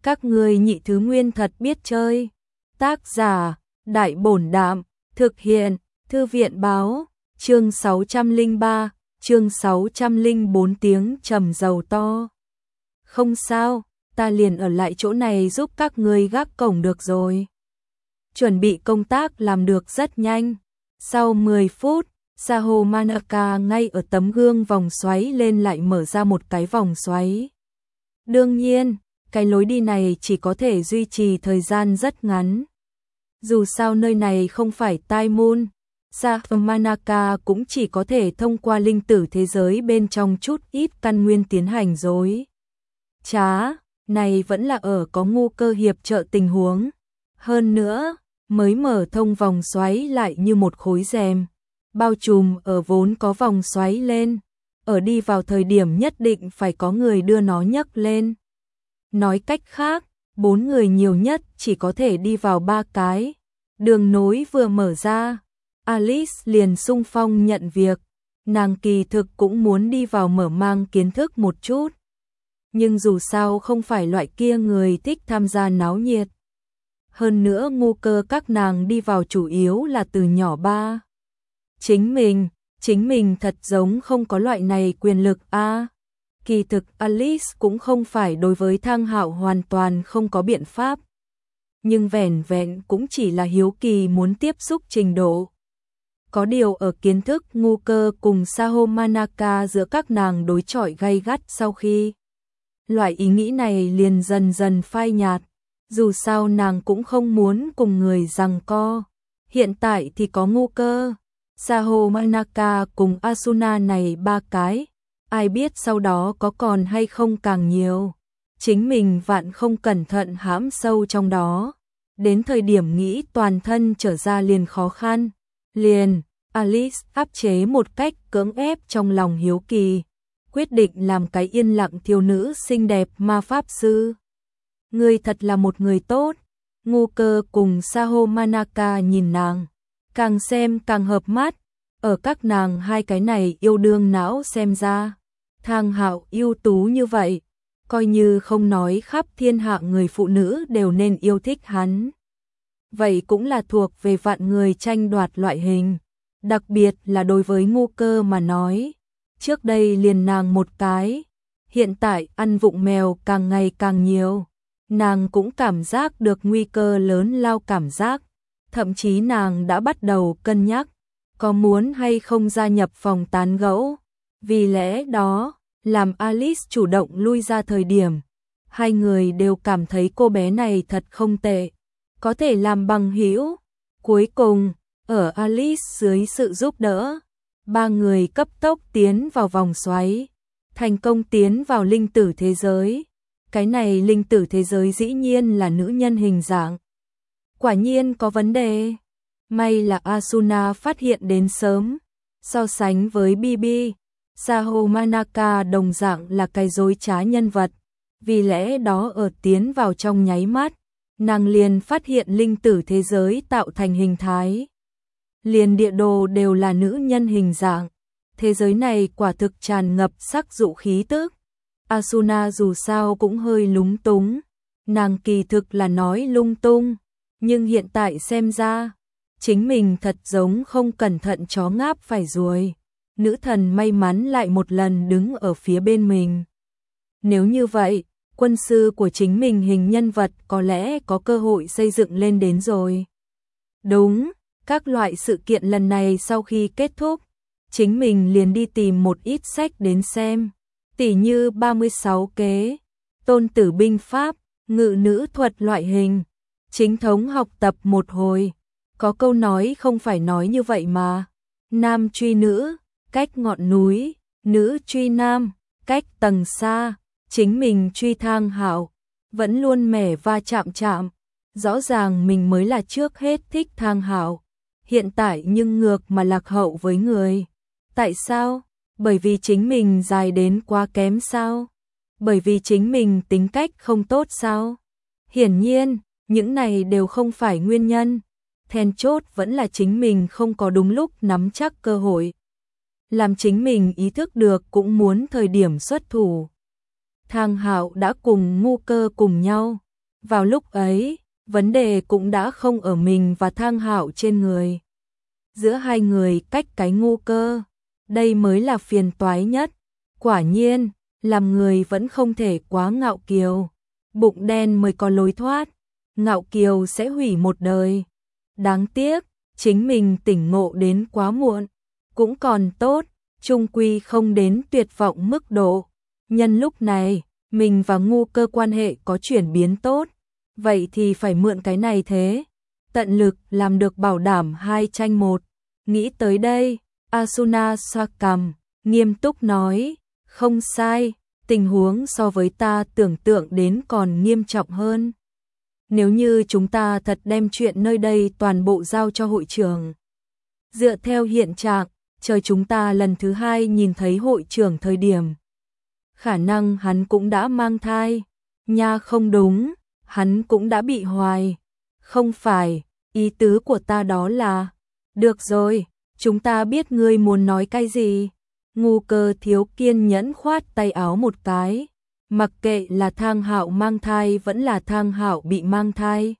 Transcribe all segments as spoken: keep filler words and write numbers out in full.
Các ngươi nhị thứ nguyên thật biết chơi. Tác giả, Đại Bổn Đạm, thực hiện, Thư viện báo, chương sáu trăm lẻ ba, chương sáu trăm lẻ bốn tiếng trầm giàu to. Không sao, ta liền ở lại chỗ này giúp các ngươi gác cổng được rồi. Chuẩn bị công tác làm được rất nhanh. Sau mười phút, Saho Manaka ngay ở tấm gương vòng xoáy lên lại mở ra một cái vòng xoáy. Đương nhiên, cái lối đi này chỉ có thể duy trì thời gian rất ngắn. Dù sao nơi này không phải Tai Môn, Saho Manaka cũng chỉ có thể thông qua linh tử thế giới bên trong chút ít căn nguyên tiến hành dối trá, này vẫn là ở có ngu cơ hiệp trợ tình huống. Hơn nữa, mới mở thông vòng xoáy lại như một khối rèm, bao trùm ở vốn có vòng xoáy lên, ở đi vào thời điểm nhất định phải có người đưa nó nhấc lên. Nói cách khác, bốn người nhiều nhất chỉ có thể đi vào ba cái. Đường nối vừa mở ra, Alice liền xung phong nhận việc, nàng kỳ thực cũng muốn đi vào mở mang kiến thức một chút. Nhưng dù sao không phải loại kia người thích tham gia náo nhiệt. Hơn nữa ngu cơ các nàng đi vào chủ yếu là từ nhỏ ba. Chính mình, chính mình thật giống không có loại này quyền lực a. À, kỳ thực Alice cũng không phải đối với Thang Hạo hoàn toàn không có biện pháp. Nhưng vẻn vẹn cũng chỉ là hiếu kỳ muốn tiếp xúc trình độ. Có điều ở kiến thức ngu cơ cùng Saho Manaka giữa các nàng đối chọi gay gắt sau khi. Loại ý nghĩ này liền dần dần phai nhạt. Dù sao nàng cũng không muốn cùng người giằng co. Hiện tại thì có ngu cơ, Saho Manaka cùng Asuna này ba cái. Ai biết sau đó có còn hay không càng nhiều. Chính mình vạn không cẩn thận hãm sâu trong đó. Đến thời điểm nghĩ toàn thân trở ra liền khó khăn. Liền, Alice áp chế một cách cưỡng ép trong lòng hiếu kỳ. Quyết định làm cái yên lặng thiếu nữ xinh đẹp ma pháp sư. Ngươi thật là một người tốt. Ngu cơ cùng Saho Manaka nhìn nàng, càng xem càng hợp mắt. Ở các nàng hai cái này yêu đương não xem ra, Thang Hạo ưu tú như vậy, coi như không nói khắp thiên hạ người phụ nữ đều nên yêu thích hắn. Vậy cũng là thuộc về vạn người tranh đoạt loại hình, đặc biệt là đối với ngu cơ mà nói. Trước đây liền nàng một cái, hiện tại ăn vụng mèo càng ngày càng nhiều. Nàng cũng cảm giác được nguy cơ lớn lao cảm giác, thậm chí nàng đã bắt đầu cân nhắc, có muốn hay không gia nhập phòng tán gẫu. Vì lẽ đó, làm Alice chủ động lui ra thời điểm, hai người đều cảm thấy cô bé này thật không tệ, có thể làm bằng hữu. Cuối cùng, ở Alice dưới sự giúp đỡ, ba người cấp tốc tiến vào vòng xoáy, thành công tiến vào linh tử thế giới. Cái này linh tử thế giới dĩ nhiên là nữ nhân hình dạng. Quả nhiên có vấn đề. May là Asuna phát hiện đến sớm. So sánh với Bibi, Saho Manaka đồng dạng là cái dối trá nhân vật. Vì lẽ đó ở tiến vào trong nháy mắt, nàng liền phát hiện linh tử thế giới tạo thành hình thái. Liền địa đồ đều là nữ nhân hình dạng. Thế giới này quả thực tràn ngập sắc dụ khí tức. Asuna dù sao cũng hơi lúng túng, nàng kỳ thực là nói lung tung, nhưng hiện tại xem ra, chính mình thật giống không cẩn thận chó ngáp phải ruồi. Nữ thần may mắn lại một lần đứng ở phía bên mình. Nếu như vậy, quân sư của chính mình hình nhân vật có lẽ có cơ hội xây dựng lên đến rồi. Đúng, các loại sự kiện lần này sau khi kết thúc, chính mình liền đi tìm một ít sách đến xem. Tỉ như ba mươi sáu kế, tôn tử binh pháp, ngự nữ thuật loại hình, chính thống học tập một hồi. Có câu nói không phải nói như vậy mà. Nam truy nữ, cách ngọn núi, nữ truy nam, cách tầng xa. Chính mình truy Thang Hạo, vẫn luôn mẻ va chạm chạm. Rõ ràng mình mới là trước hết thích Thang Hạo, hiện tại nhưng ngược mà lạc hậu với người. Tại sao? Bởi vì chính mình dài đến quá kém sao? Bởi vì chính mình tính cách không tốt sao? Hiển nhiên, những này đều không phải nguyên nhân. Then chốt vẫn là chính mình không có đúng lúc nắm chắc cơ hội. Làm chính mình ý thức được cũng muốn thời điểm xuất thủ. Thang Hạo đã cùng ngu cơ cùng nhau, Vào lúc ấy, vấn đề cũng đã không ở mình và Thang Hạo trên người. Giữa hai người cách cái Ngô Cơ, đây mới là phiền toái nhất. Quả nhiên, làm người vẫn không thể quá ngạo kiều. Bụng đen mới có lối thoát, ngạo kiều sẽ hủy một đời. Đáng tiếc, chính mình tỉnh ngộ đến quá muộn. Cũng còn tốt, chung quy không đến tuyệt vọng mức độ. Nhân lúc này, mình và Ngô Cơ quan hệ có chuyển biến tốt. Vậy thì phải mượn cái này thế. Tận lực làm được bảo đảm hai tranh một. Nghĩ tới đây, Asuna xoa cằm, nghiêm túc nói, không sai, tình huống so với ta tưởng tượng đến còn nghiêm trọng hơn. Nếu như chúng ta thật đem chuyện nơi đây toàn bộ giao cho hội trưởng. Dựa theo hiện trạng, chờ chúng ta lần thứ hai nhìn thấy hội trưởng thời điểm. Khả năng hắn cũng đã mang thai. Nha không đúng, hắn cũng đã bị hoài. Không phải, ý tứ của ta đó là, được rồi, chúng ta biết ngươi muốn nói cái gì. Ngô Cơ thiếu kiên nhẫn khoát tay áo một cái. Mặc kệ là Thang Hạo mang thai vẫn là Thang Hạo bị mang thai.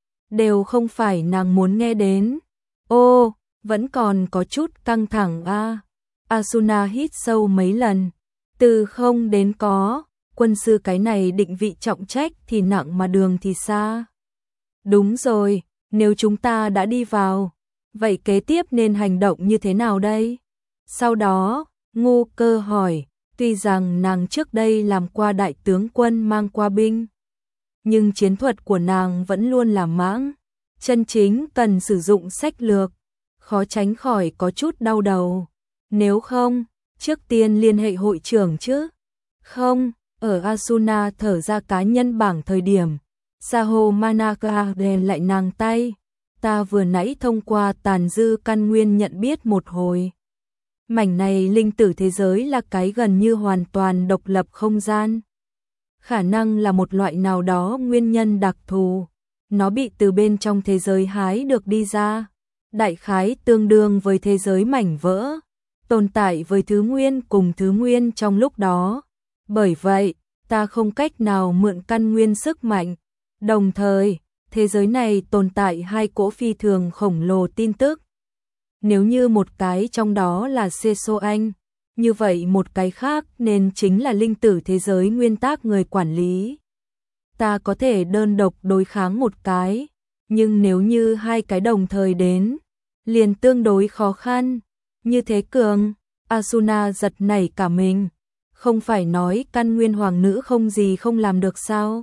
Đều không phải nàng muốn nghe đến. Ô, vẫn còn có chút căng thẳng a. À. Asuna hít sâu mấy lần. Từ không đến có, quân sư cái này định vị trọng trách thì nặng mà đường thì xa. Đúng rồi, nếu chúng ta đã đi vào, vậy kế tiếp nên hành động như thế nào đây? Sau đó, Ngô Cơ hỏi, tuy rằng nàng trước đây làm qua đại tướng quân mang qua binh, nhưng chiến thuật của nàng vẫn luôn là mãng, chân chính cần sử dụng sách lược, khó tránh khỏi có chút đau đầu. Nếu không, trước tiên liên hệ hội trưởng chứ. Không, ở Asuna thở ra cá nhân bảng thời điểm, Saho Manaka đè lại nàng tay. Ta vừa nãy thông qua tàn dư căn nguyên nhận biết một hồi. Mảnh này linh tử thế giới là cái gần như hoàn toàn độc lập không gian. Khả năng là một loại nào đó nguyên nhân đặc thù. Nó bị từ bên trong thế giới hái được đi ra. Đại khái tương đương với thế giới mảnh vỡ. Tồn tại với thứ nguyên cùng thứ nguyên trong lúc đó. Bởi vậy, ta không cách nào mượn căn nguyên sức mạnh. Đồng thời, thế giới này tồn tại hai cỗ phi thường khổng lồ tin tức. Nếu như một cái trong đó là Seso Anh, như vậy một cái khác nên chính là linh tử thế giới nguyên tắc người quản lý. Ta có thể đơn độc đối kháng một cái, nhưng nếu như hai cái đồng thời đến, liền tương đối khó khăn. Như thế cường, Asuna giật nảy cả mình. Không phải nói căn nguyên hoàng nữ không gì không làm được sao?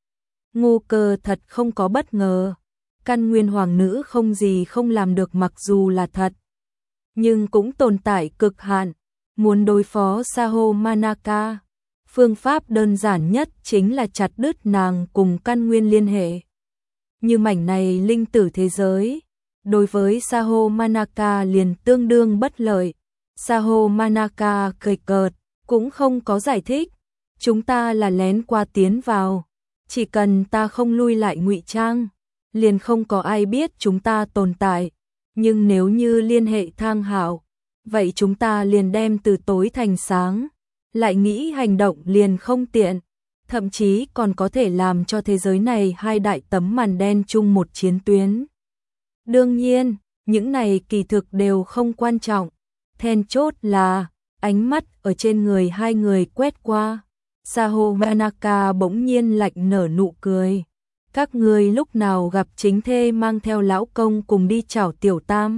Ngô Cơ thật không có bất ngờ. Căn nguyên hoàng nữ không gì không làm được mặc dù là thật. Nhưng cũng tồn tại cực hạn. Muốn đối phó Saho Manaka, phương pháp đơn giản nhất chính là chặt đứt nàng cùng căn nguyên liên hệ. Như mảnh này linh tử thế giới, đối với Saho Manaka liền tương đương bất lợi. Saho Manaka cười cợt, cũng không có giải thích. Chúng ta là lén qua tiến vào. Chỉ cần ta không lui lại ngụy trang, liền không có ai biết chúng ta tồn tại. Nhưng nếu như liên hệ Thang Hạo, vậy chúng ta liền đem từ tối thành sáng. Lại nghĩ hành động liền không tiện. Thậm chí còn có thể làm cho thế giới này hai đại tấm màn đen chung một chiến tuyến. Đương nhiên, những này kỳ thực đều không quan trọng. Then chốt là, ánh mắt ở trên người hai người quét qua. Saho Manaka bỗng nhiên lạnh nở nụ cười. Các người lúc nào gặp chính thê mang theo lão công cùng đi chảo tiểu tam?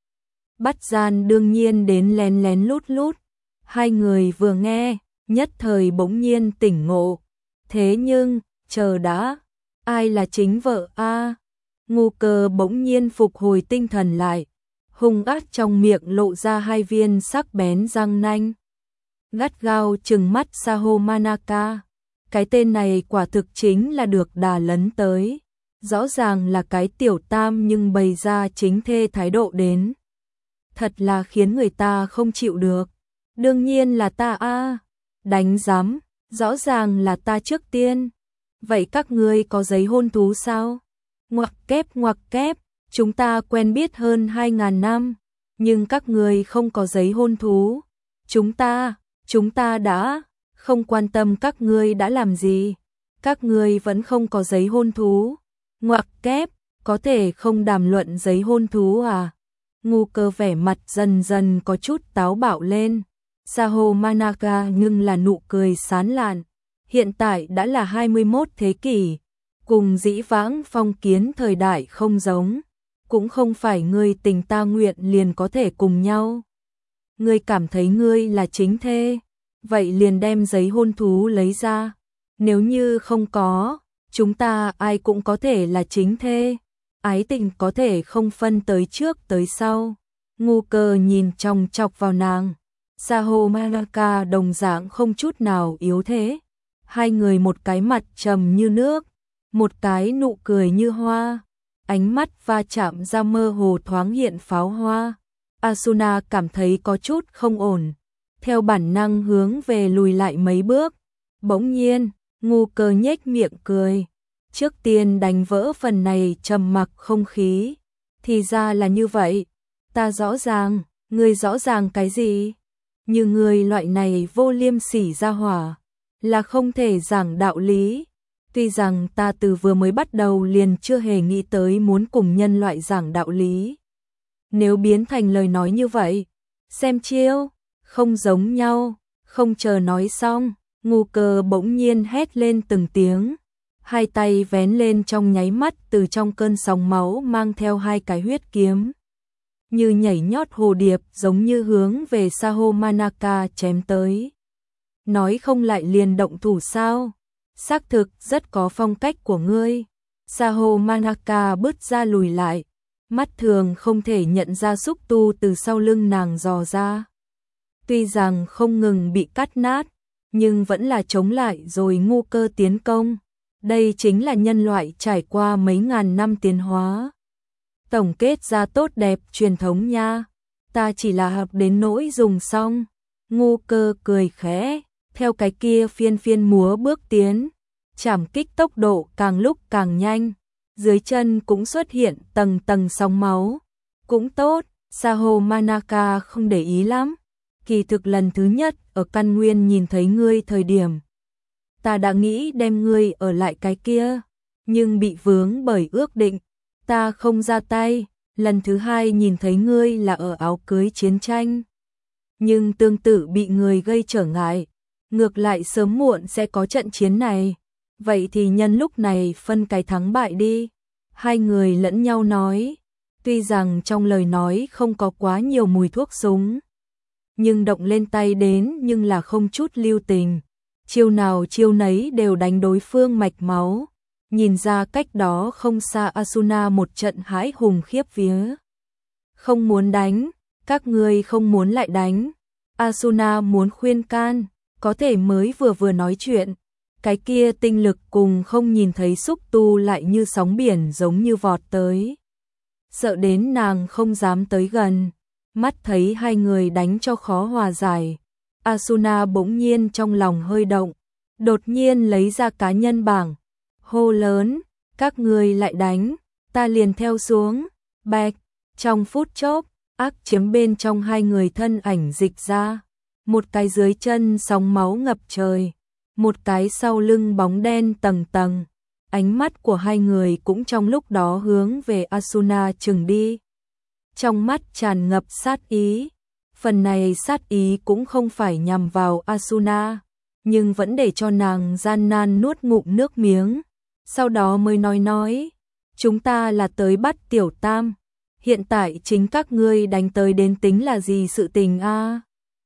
Bắt gian đương nhiên đến lén lén lút lút. Hai người vừa nghe, nhất thời bỗng nhiên tỉnh ngộ. Thế nhưng, chờ đã, ai là chính vợ a? À? Ngô Cơ bỗng nhiên phục hồi tinh thần lại, hung ác trong miệng lộ ra hai viên sắc bén răng nanh. Gắt gao trừng mắt Saho Manaka. Cái tên này quả thực chính là được đà lấn tới. Rõ ràng là cái tiểu tam nhưng bày ra chính thê thái độ đến. Thật là khiến người ta không chịu được. Đương nhiên là ta a, à. Đánh giám, rõ ràng là ta trước tiên. Vậy các ngươi có giấy hôn thú sao? Ngoặc kép ngoặc kép, chúng ta quen biết hơn hai ngàn năm, nhưng các ngươi không có giấy hôn thú. Chúng ta, chúng ta đã không quan tâm các ngươi đã làm gì. Các ngươi vẫn không có giấy hôn thú. Ngoặc kép, có thể không đàm luận giấy hôn thú à? Ngu Cơ vẻ mặt dần dần có chút táo bạo lên. Saho Manaka nhưng là nụ cười sán lạn. Hiện tại đã là hai mươi mốt thế kỷ, cùng dĩ vãng phong kiến thời đại không giống, cũng không phải ngươi tình ta nguyện liền có thể cùng nhau. Ngươi cảm thấy ngươi là chính thê, vậy liền đem giấy hôn thú lấy ra. Nếu như không có, chúng ta ai cũng có thể là chính thê. Ái tình có thể không phân tới trước tới sau. Ngu Cơ nhìn chòng chọc vào nàng. Saho Manaka đồng dạng không chút nào yếu thế. Hai người một cái mặt trầm như nước, một cái nụ cười như hoa, ánh mắt va chạm ra mơ hồ thoáng hiện pháo hoa. Asuna cảm thấy có chút không ổn, theo bản năng hướng về lùi lại mấy bước. Bỗng nhiên, Ngu Cơ nhếch miệng cười. Trước tiên đánh vỡ phần này trầm mặc không khí. Thì ra là như vậy. Ta rõ ràng, ngươi rõ ràng cái gì? Như ngươi loại này vô liêm sỉ ra hỏa, là không thể giảng đạo lý. Tuy rằng ta từ vừa mới bắt đầu liền chưa hề nghĩ tới muốn cùng nhân loại giảng đạo lý. Nếu biến thành lời nói như vậy, xem chiêu, không giống nhau. Không chờ nói xong, Ngu Cơ bỗng nhiên hét lên từng tiếng. Hai tay vén lên trong nháy mắt, từ trong cơn sóng máu mang theo hai cái huyết kiếm. Như nhảy nhót hồ điệp, giống như hướng về Saho Manaka chém tới. Nói không lại liền động thủ sao? Xác thực rất có phong cách của ngươi. Saho Manaka bứt ra lùi lại. Mắt thường không thể nhận ra xúc tu từ sau lưng nàng dò ra. Tuy rằng không ngừng bị cắt nát, nhưng vẫn là chống lại rồi Ngu Cơ tiến công. Đây chính là nhân loại trải qua mấy ngàn năm tiến hóa. Tổng kết ra tốt đẹp truyền thống nha. Ta chỉ là học đến nỗi dùng xong. Ngu Cơ cười khẽ, theo cái kia phiên phiên múa bước tiến. Chảm kích tốc độ càng lúc càng nhanh. Dưới chân cũng xuất hiện tầng tầng sóng máu. Cũng tốt, Saho Manaka không để ý lắm. Kỳ thực lần thứ nhất ở căn nguyên nhìn thấy ngươi thời điểm, ta đã nghĩ đem ngươi ở lại cái kia, nhưng bị vướng bởi ước định, ta không ra tay. Lần thứ hai nhìn thấy ngươi là ở áo cưới chiến tranh, nhưng tương tự bị người gây trở ngại. Ngược lại sớm muộn sẽ có trận chiến này, vậy thì nhân lúc này phân cái thắng bại đi. Hai người lẫn nhau nói, tuy rằng trong lời nói không có quá nhiều mùi thuốc súng, nhưng động lên tay đến nhưng là không chút lưu tình. Chiêu nào chiêu nấy đều đánh đối phương mạch máu. Nhìn ra cách đó không xa Asuna một trận hãi hùng khiếp vía. Không muốn đánh, các ngươi không muốn lại đánh. Asuna muốn khuyên can, có thể mới vừa vừa nói chuyện. Cái kia tinh lực cùng không nhìn thấy xúc tu lại như sóng biển giống như vọt tới. Sợ đến nàng không dám tới gần. Mắt thấy hai người đánh cho khó hòa giải. Asuna bỗng nhiên trong lòng hơi động. Đột nhiên lấy ra cá nhân bảng. Hô lớn, các ngươi lại đánh, ta liền theo xuống. Bạch, trong phút chốc, ác chiếm bên trong hai người thân ảnh dịch ra. Một cái dưới chân sóng máu ngập trời, một cái sau lưng bóng đen tầng tầng. Ánh mắt của hai người cũng trong lúc đó hướng về Asuna chừng đi. Trong mắt tràn ngập sát ý. Phần này sát ý cũng không phải nhằm vào Asuna, nhưng vẫn để cho nàng gian nan nuốt ngụm nước miếng. Sau đó mới nói nói, chúng ta là tới bắt Tiểu Tam. Hiện tại chính các ngươi đánh tới đến tính là gì sự tình a?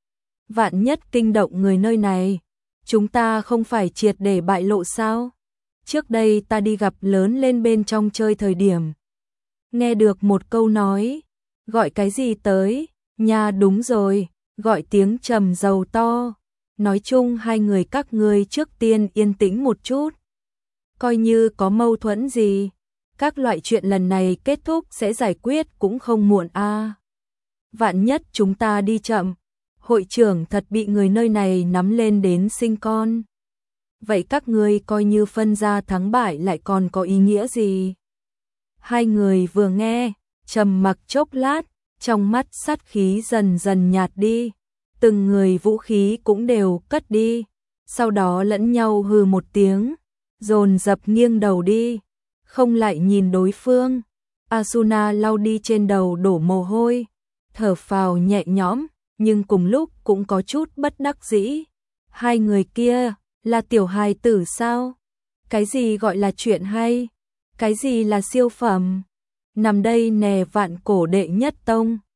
Vạn nhất kinh động người nơi này, chúng ta không phải triệt để bại lộ sao? Trước đây ta đi gặp lớn lên bên trong chơi thời điểm, nghe được một câu nói, gọi cái gì tới? Nha đúng rồi, gọi tiếng trầm dầu to. Nói chung hai người các ngươi trước tiên yên tĩnh một chút. Coi như có mâu thuẫn gì, các loại chuyện lần này kết thúc sẽ giải quyết cũng không muộn a. À. Vạn nhất chúng ta đi chậm, hội trưởng thật bị người nơi này nắm lên đến sinh con. Vậy các ngươi coi như phân ra thắng bại lại còn có ý nghĩa gì? Hai người vừa nghe, trầm mặc chốc lát, trong mắt sát khí dần dần nhạt đi, từng người vũ khí cũng đều cất đi, sau đó lẫn nhau hừ một tiếng, dồn dập nghiêng đầu đi, không lại nhìn đối phương. Asuna lau đi trên đầu đổ mồ hôi, thở phào nhẹ nhõm, nhưng cùng lúc cũng có chút bất đắc dĩ. Hai người kia, là tiểu hài tử sao? Cái gì gọi là chuyện hay? Cái gì là siêu phẩm? Nằm đây nè vạn cổ đệ nhất tông.